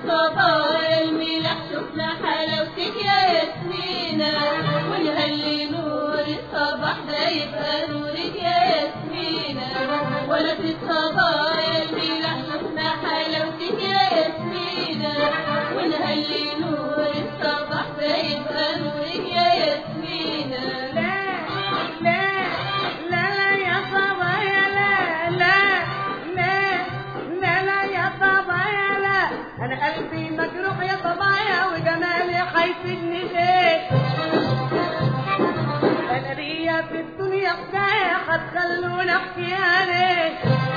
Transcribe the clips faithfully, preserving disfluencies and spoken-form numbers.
الصبايا الملاح شفنا حلاوتك يا ياسمينة، ونهلي نور الصباح ده يبقى نورك يا ياسمينة. ولد الصبايا الملاح شفنا حلاوتك يا ياسمينة، ونهلي نور الصباح ده يبقى نورك يا ياسمينة. لا لا لا لا يا صبايا لا لا لا لا لا يا صبايا لا، أنا قلبي مجروح يا صبايا وجمالي هيفيدني ليه؟ أنا ليا في الدنيا حكاية هتخلوني أحكيها ليه؟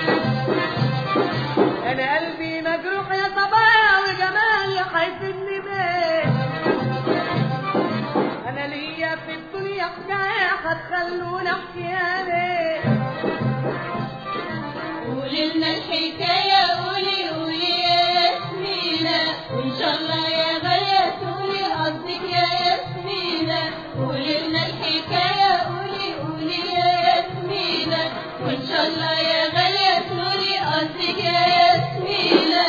أنا قلبي مجروح يا صبايا وجمالي هيفيدني بيه؟ أنا ليا في الدنيا حكاية هتخلوني أحكيها ليه؟ قولي لنا الحكاية، قولي قولي يا ياسمينة، وإن شاء الله يا غالية تقولي قصدك يا ياسمينة. قولي لنا الحكاية، قولي قولي يا ياسمينة، وإن شاء الله يا غالية تقولي قصدك يا ياسمينة.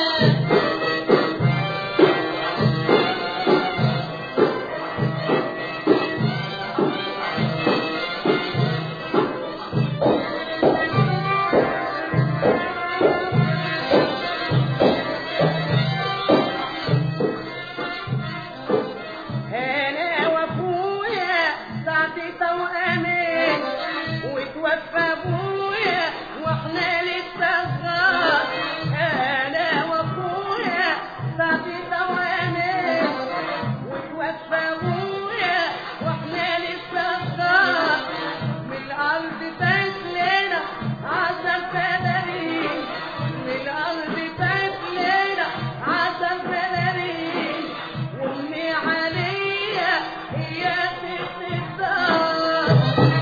أنا وأخويا ساعة توأمين، وتوفى أبويا وإحنا لسه صغار. أنا وأخويا ساعة توأمين، وتوفى أبويا وإحنا لسه صغار. من الأرض فات لنا عشر فدارين، من الأرض فات لنا عشر فدارين، وأمي عليا هي ست الدار.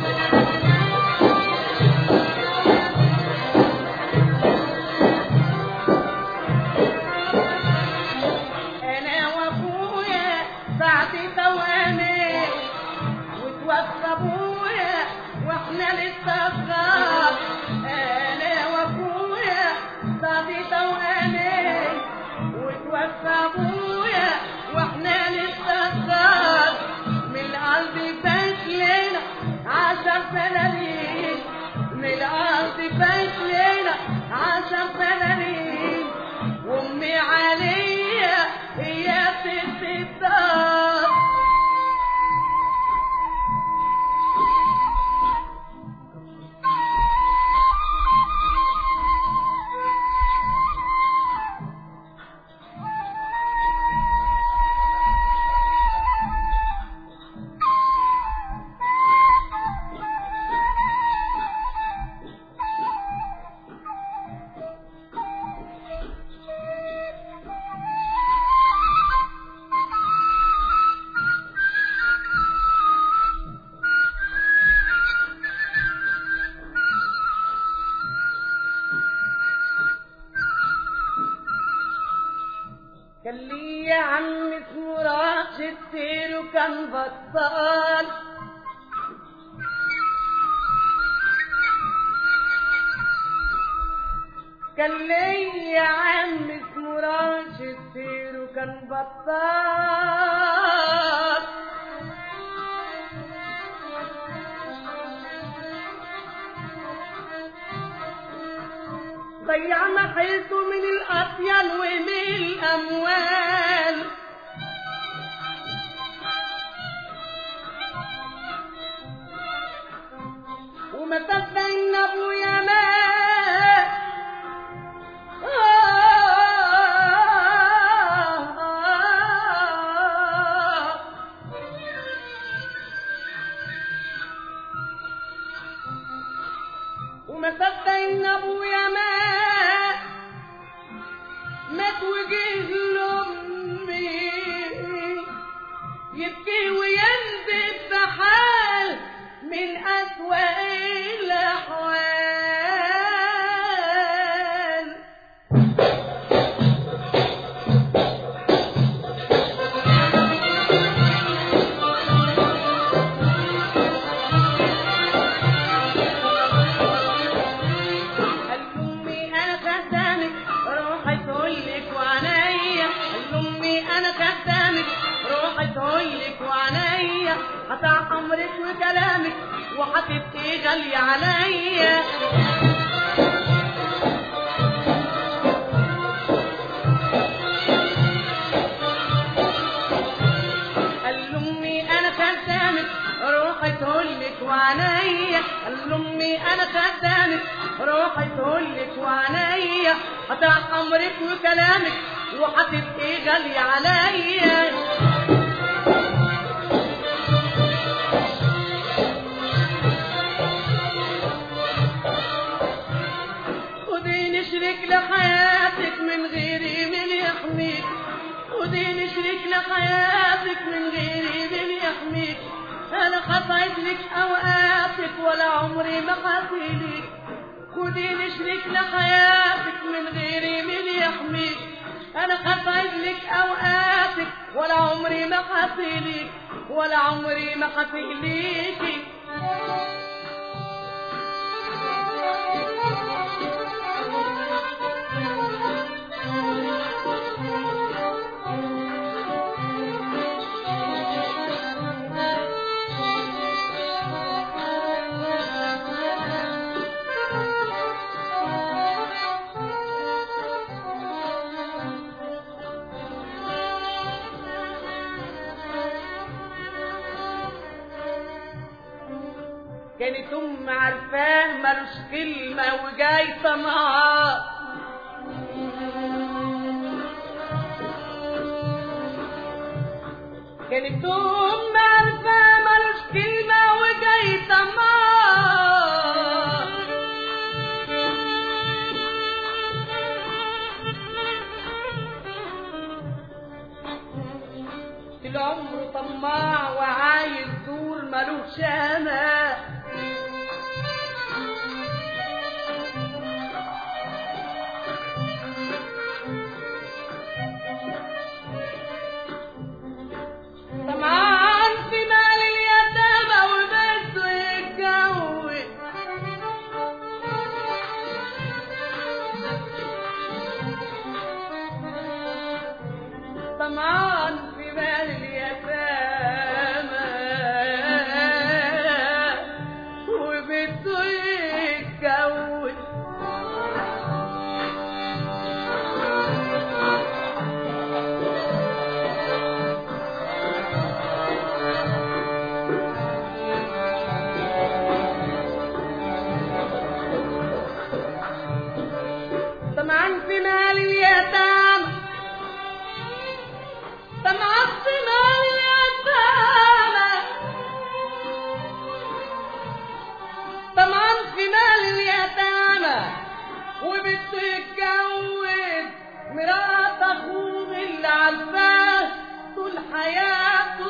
أنا وأخويا بعد توأمين، وتوفى أبويا وإحنا لسه صغار. أنا وأخويا بعد توأمين، وتوفى أبويا وإحنا لسه صغار. من الأرض فات لنا عشر فدارين، من الأرض فات لنا عشر فدارين، وأمي عليا هي ست الدار. كان لي عم اسمه راشد سيره كان بطال، كان لي عم اسمه راشد سيره كان بطال. ضيع محيطه من الأطيان ومن الأموال، وما تبين أبويا مات. وما تبين أبويا مات، مات وجه لأمي يبكي وينزل بحال من أسوأ الأحوال. قال لأمي أنا خدامك روحي تقولك وعنيا، قال قطع امرك وكلامك وهتبقي غالية عليا. قال لامي انا خدامك روحي تقولك وعنيا، قال لامي انا خدامك روحي تقولك وعنيا، قطع امرك وكلامك وهتبقي غالية عليا. خديني شريك لحياتك من غيري من يحميك، خديني شريك لحياتك من غيري من يحميك، انا خطيت لك اوقاتك ولا عمري ما حاسيلك. خديني شريك لحياتك من غيري من يحميك، انا خطيت لك اوقاتك ولا عمري ما حاسيلك، ولا عمري ما حاسيلك. كانت ام عارفاه ملوش كلمه وجاي طمعان، كانت ام عارفاه ملوش كلمه وجاي طمعان، طول عمره طماع وعايز دور ملوش امان. طمعان في مال اليتامى وبده يتجوز، طمعان في مال اليتامى وبده يتجوز. طمعان في مال اليتامى، طمعان في مال اليتامى، طمعان في مال اليتامى وبده يتجوز مرات اخوه اللي عارفاه طول حياته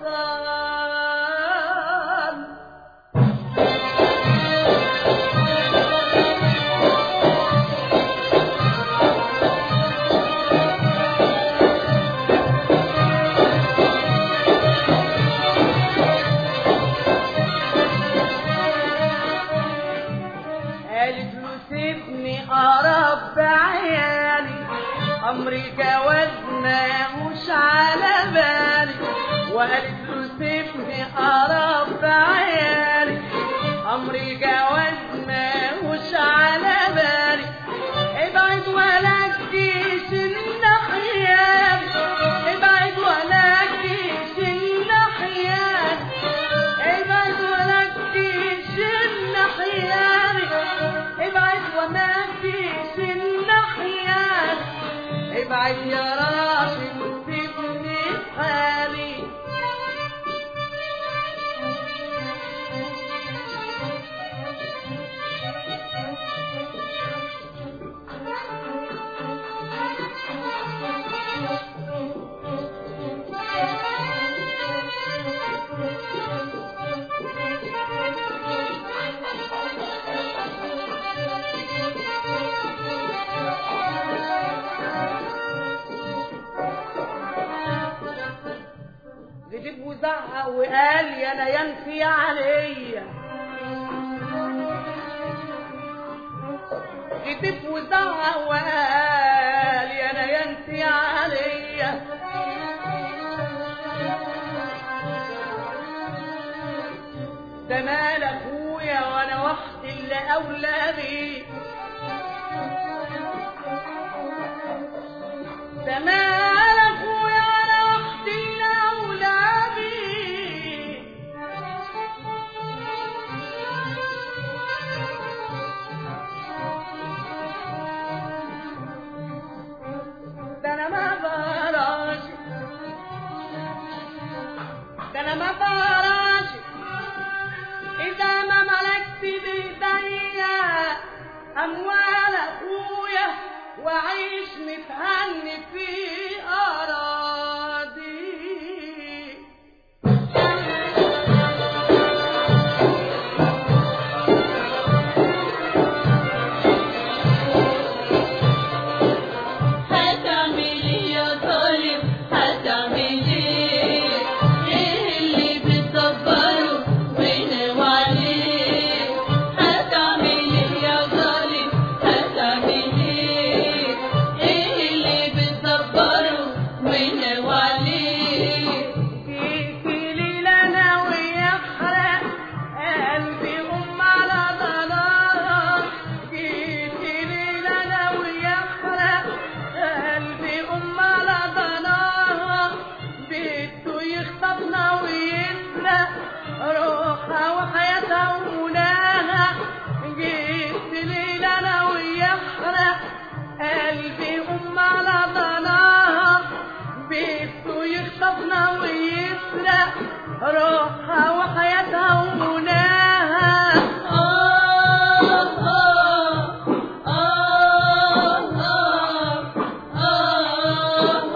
شطان. أقرب بعيالي أمري جوازنا مش على بالي، وقالت له سيبني أقرب بعيالي أمري جوازنا مش على بالي، ابعد ولا تجيش الناحية، ابعد ولا تجيش الناحية، ابعد ولا تجيش الناحية، ابعد وما فيش الناحية، ابعد يا راشد وسيبني في حالي. غضب وزعق وقال يا انا ينفي عليا، غضب وزعق وقال يا انا ينفي عليا، ده مال اخويا انا وحدي اولادي ده انا ما براش ده انا ما براش اذا ما ملكت بايديا اموال اخويا وعيش متهني في اراضي هتعمل ايه يا ظالم هتعمل ايه ايه اللي بتدبره وناوي عليه هتعمل ايه يا ظالم هتعمل ايه ايه اللي بتدبره وناوي عليه جيت ليل انا ويحرق قلبي ام على ضلال جيت ليل انا ويحرق قلبي ام على ضلال بده يخطفنا ويسرق روحها وحياتها ومناها جيت ليل انا ويحرق قلبي ام على ضلال بده يخطفنا ويسرق روحها وحياتها ومناها آه آه آه آه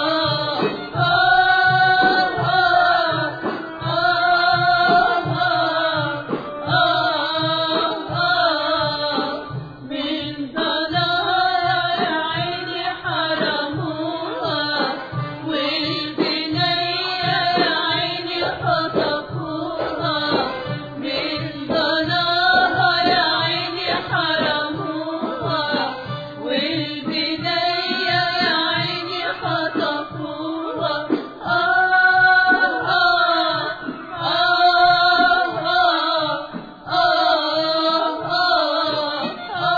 من ضلال عيني حرموها والبنية يا عيني خطفوها من ضلالها يا عيني حرموها والبنية يا عيني خطفوها آه آه آه آه آه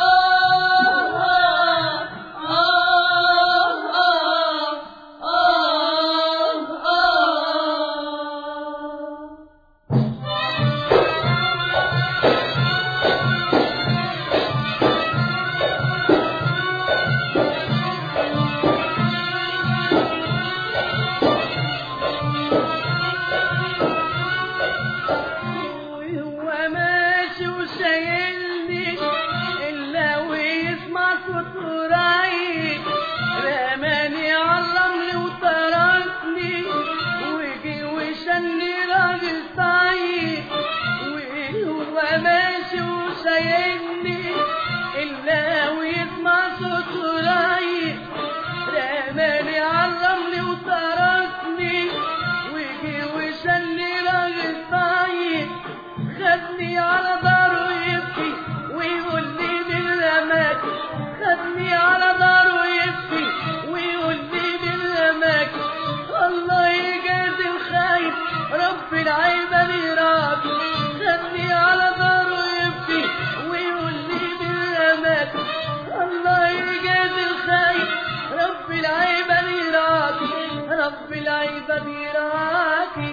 وهو ماشي وشايلني الا ويسمع صوت رايق رماني على الرمل وطردني وجي وشني راجل طايق وهو ماشي وشايلني الا ويسمع صوت رايق رماني على الرمل وطردني وجي وشني راجل طايق خدني على داره يبكي ويقول لي بالرماك خدني على داره يبكي ويقول لي بالرماك الله يجازي الخايف رب العباد يراك خدني على داره يبكي ويقول لي بالرماك الله يجازي الخايف رب العباد يراك رب العباد يراكي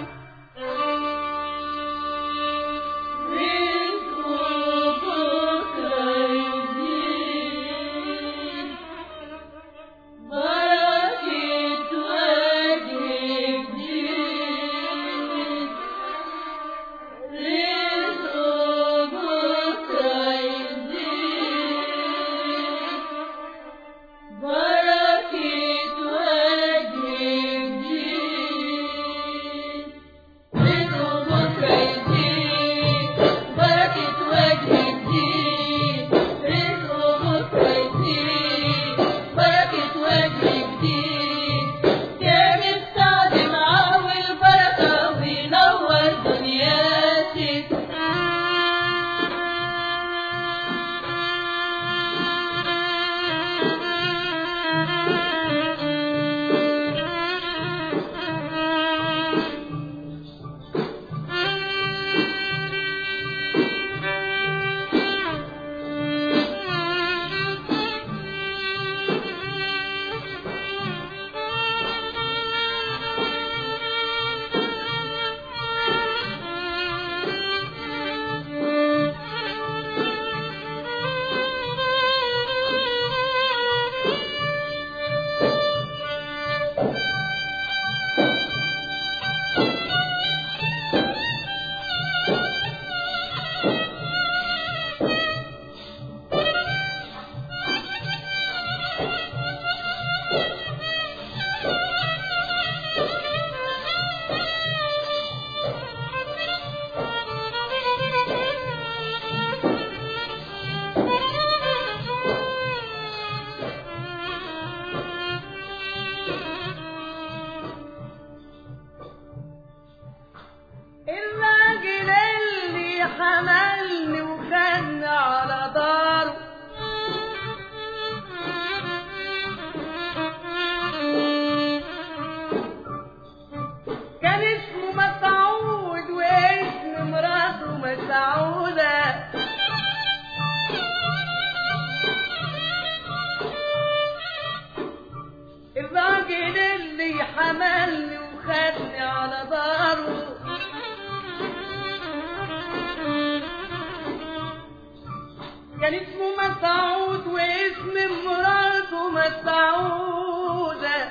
كان اسمه مسعود واسم مراته مسعودة.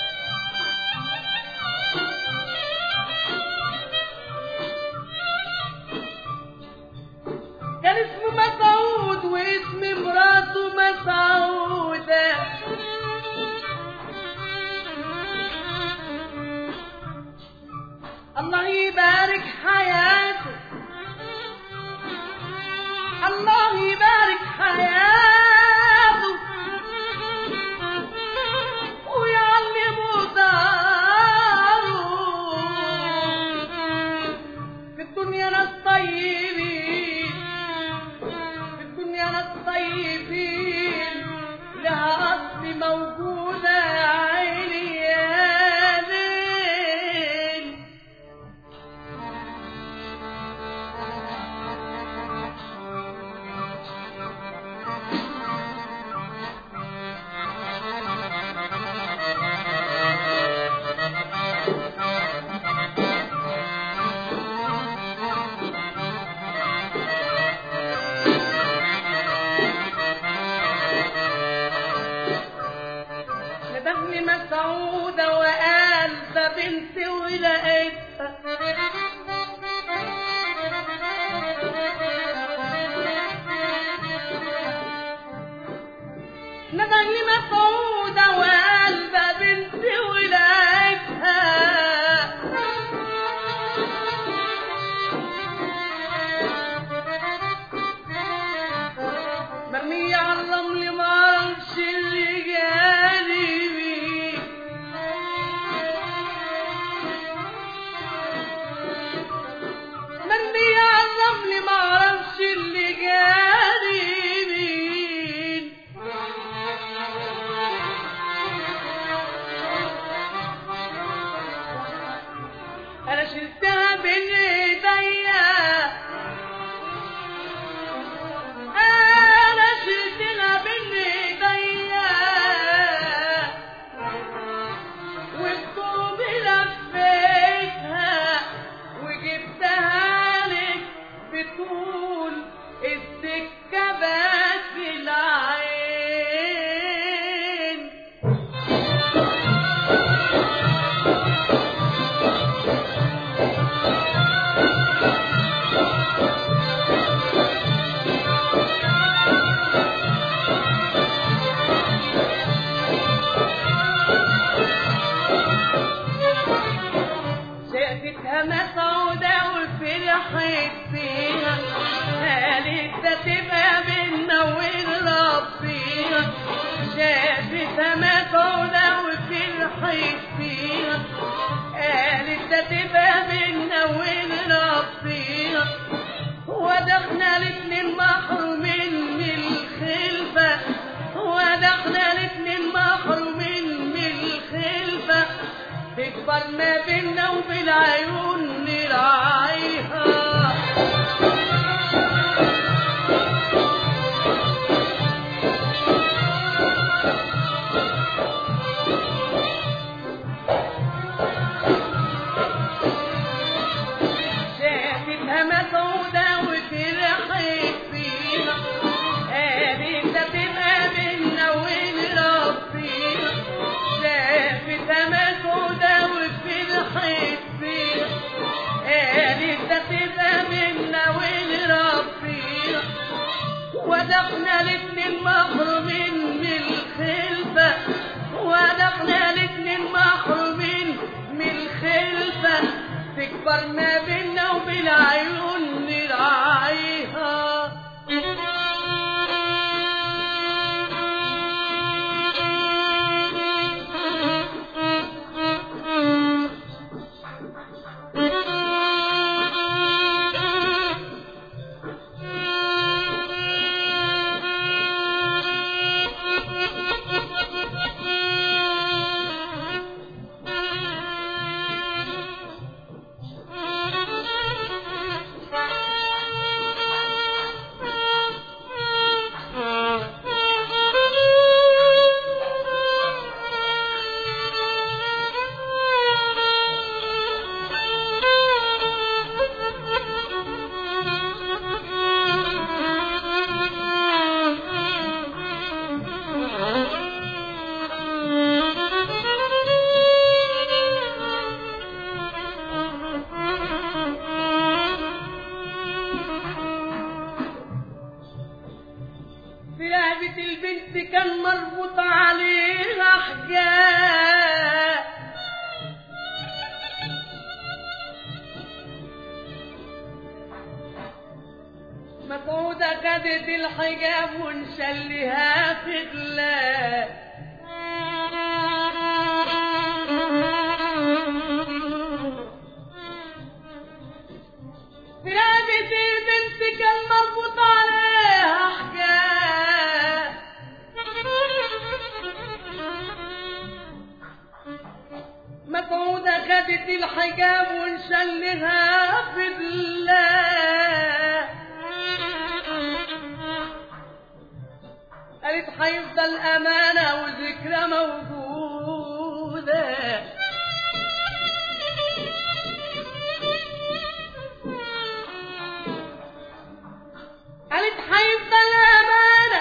كان اسمه مسعود واسم مراته مسعودة. الله يبارك حياته، الله يبارك حياته ويعلمه داره. في الدنيا ناس طيبين، في الدنيا ناس طيبين لها أصل موجودة عيني يا ليل. نبهني مسعودة وقال ده بنتي ولقيتها. نبهني مسعودة وقال ده بنتي ولقيتها. مرمية على الرمل معرفش اللي جالي بيه. مرمية على الرمل معرفش اللي جالي بيه. أنا شلتها بين إيديا، أنا شلتها بين إيديا والطوب لفيتها وجبتها لك بطول السكة بس العين. شافتها مسعودة وفرحت فيها، قالت ده تبقى بينا ونربيها. شافتها مسعودة وفرحت فيها، قالت ده تبقى بينا ونربيها. ودخنا الاتنين محرومين من الخلفة، ودخنا الاتنين محرومين من الخلفة. تكبر ما بينا وبالعيون نراعيها. شافتها مسعودة وفرحت فيها، قالت ده تبقى بينا ونربيها. شافتها مسعودة وفرحت فيها، قالت ده تبقى بينا ونربيها. ودخنا الاتنين محرومين من الخلفة، ودخنا الاتنين محرومين من الخلفة. تكبر ما بينا وبالعيون نراعيها. خدت الحجاب ونشلها في غلاء رقبة البنت كان مربوط عليها حجاب مسعودة خدت الحجاب ونشلها في غلاء قالت هيفضل أمانة وذكرى موجودة قالت هيفضل أمانة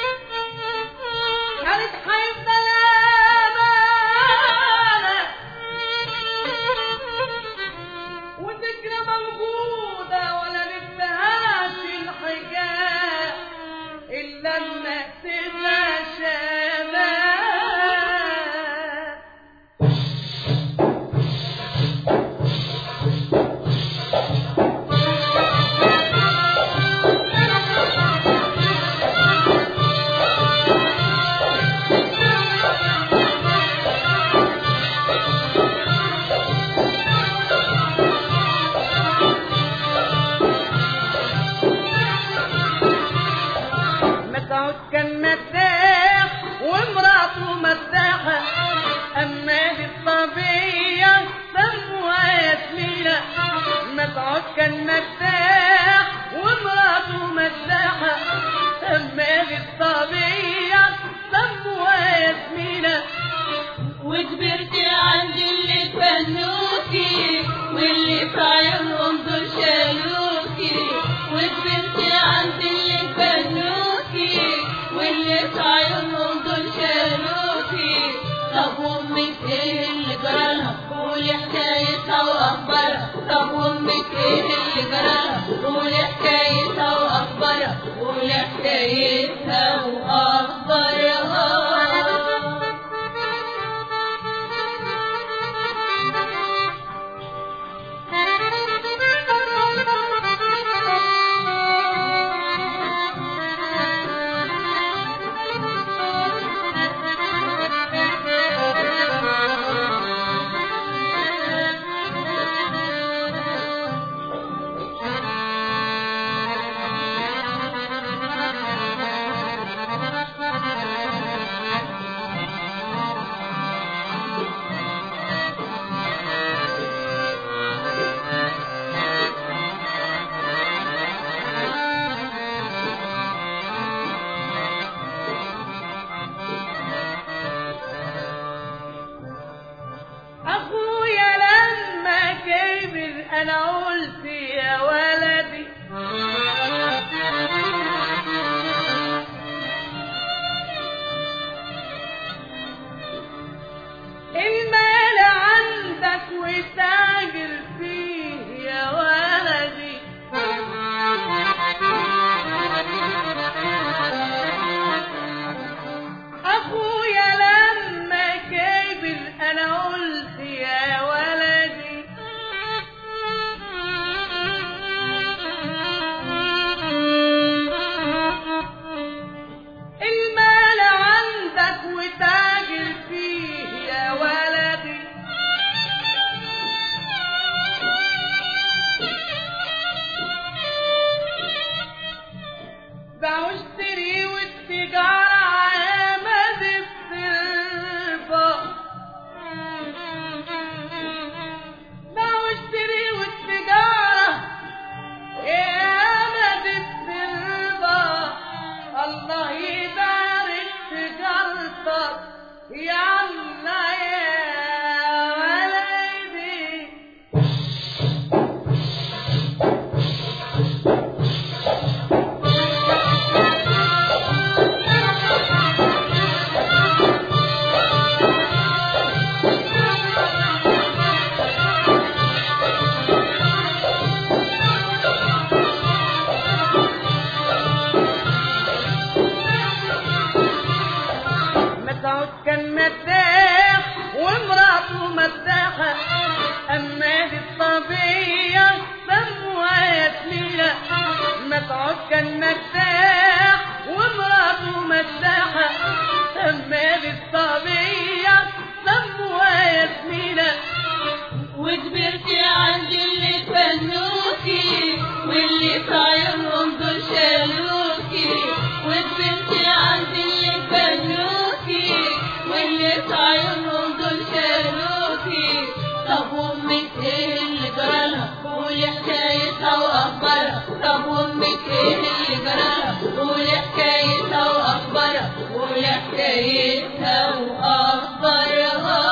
قالت هيفضل أمانة وذكرى موجودة ولا ننساهاش الحجاب إلا لما تبقى شباب كان مرتاح ومراته مرتاحة أما بالطبيعة سموها ياسمينة مسعود كان مرتاح ومراته مرتاحة أما بالطبيعة سموها ياسمينة وكبرت عند اللي فنوكي واللي في عيونهم دول شالوكي وكبرت عند اللي فنوكي واللي في عيونهم دول شالوكي طب وامك ايه اللي جرالها قولي حكايتها واخبارها طب وامك ايه اللي جرالها قولي حكايتها واخبارها قولي حكايتها واخبارها أنا قلت يا ولدي المال عندك وتاجر فيه يا ولدي أخويا لما كبر أنا قلت يا ولدي المال عندك وتاجر فيه يا ولدي باع واشتري والتجارة عماد الصرفة باع واشتري والتجارة عماد الصرفة الله يبارك تجارتك يا الله يا ولدي مسعود كان مرتاح ومراته مرتاحة أما بالطبيعة سموها ياسمينة مسعود كان مرتاح ومراته مرتاحة، سماه الصبية سموها ياسمينة. وكبرتي عند اللي فنوكي واللي طايرهم دول شالوكي، وكبرتي عند اللي فنوكي واللي طايرهم دول شالوكي. طب وامك ايه اللي جرالها؟ قولي حكايتها واخبارها. طب وامك ايه اللي جرالها؟ قولي حكايتها واخبارها. قولي حكايتها واخبارها.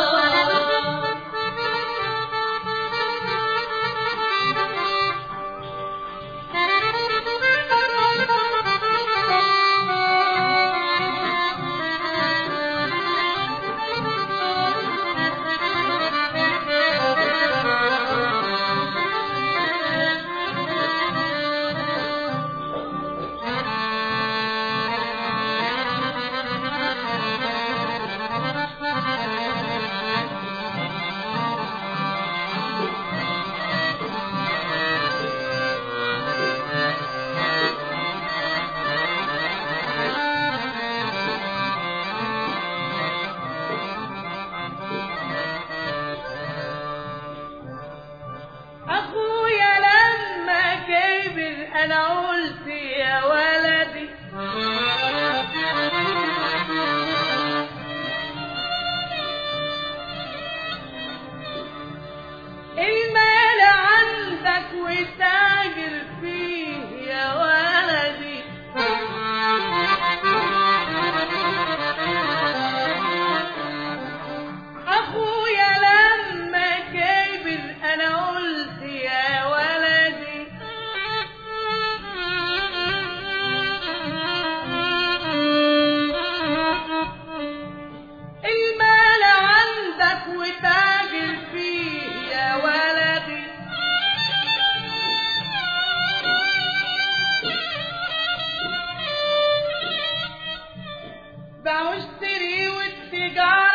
أخويا لما كبر أنا قلت يا ولدي المال عندك وتاجر فيه يا ولدي. أخويا لما كبر أنا قلت يا ولدي المال عندك وتاجر فيه يا ولدي. باع واشتري والتجارة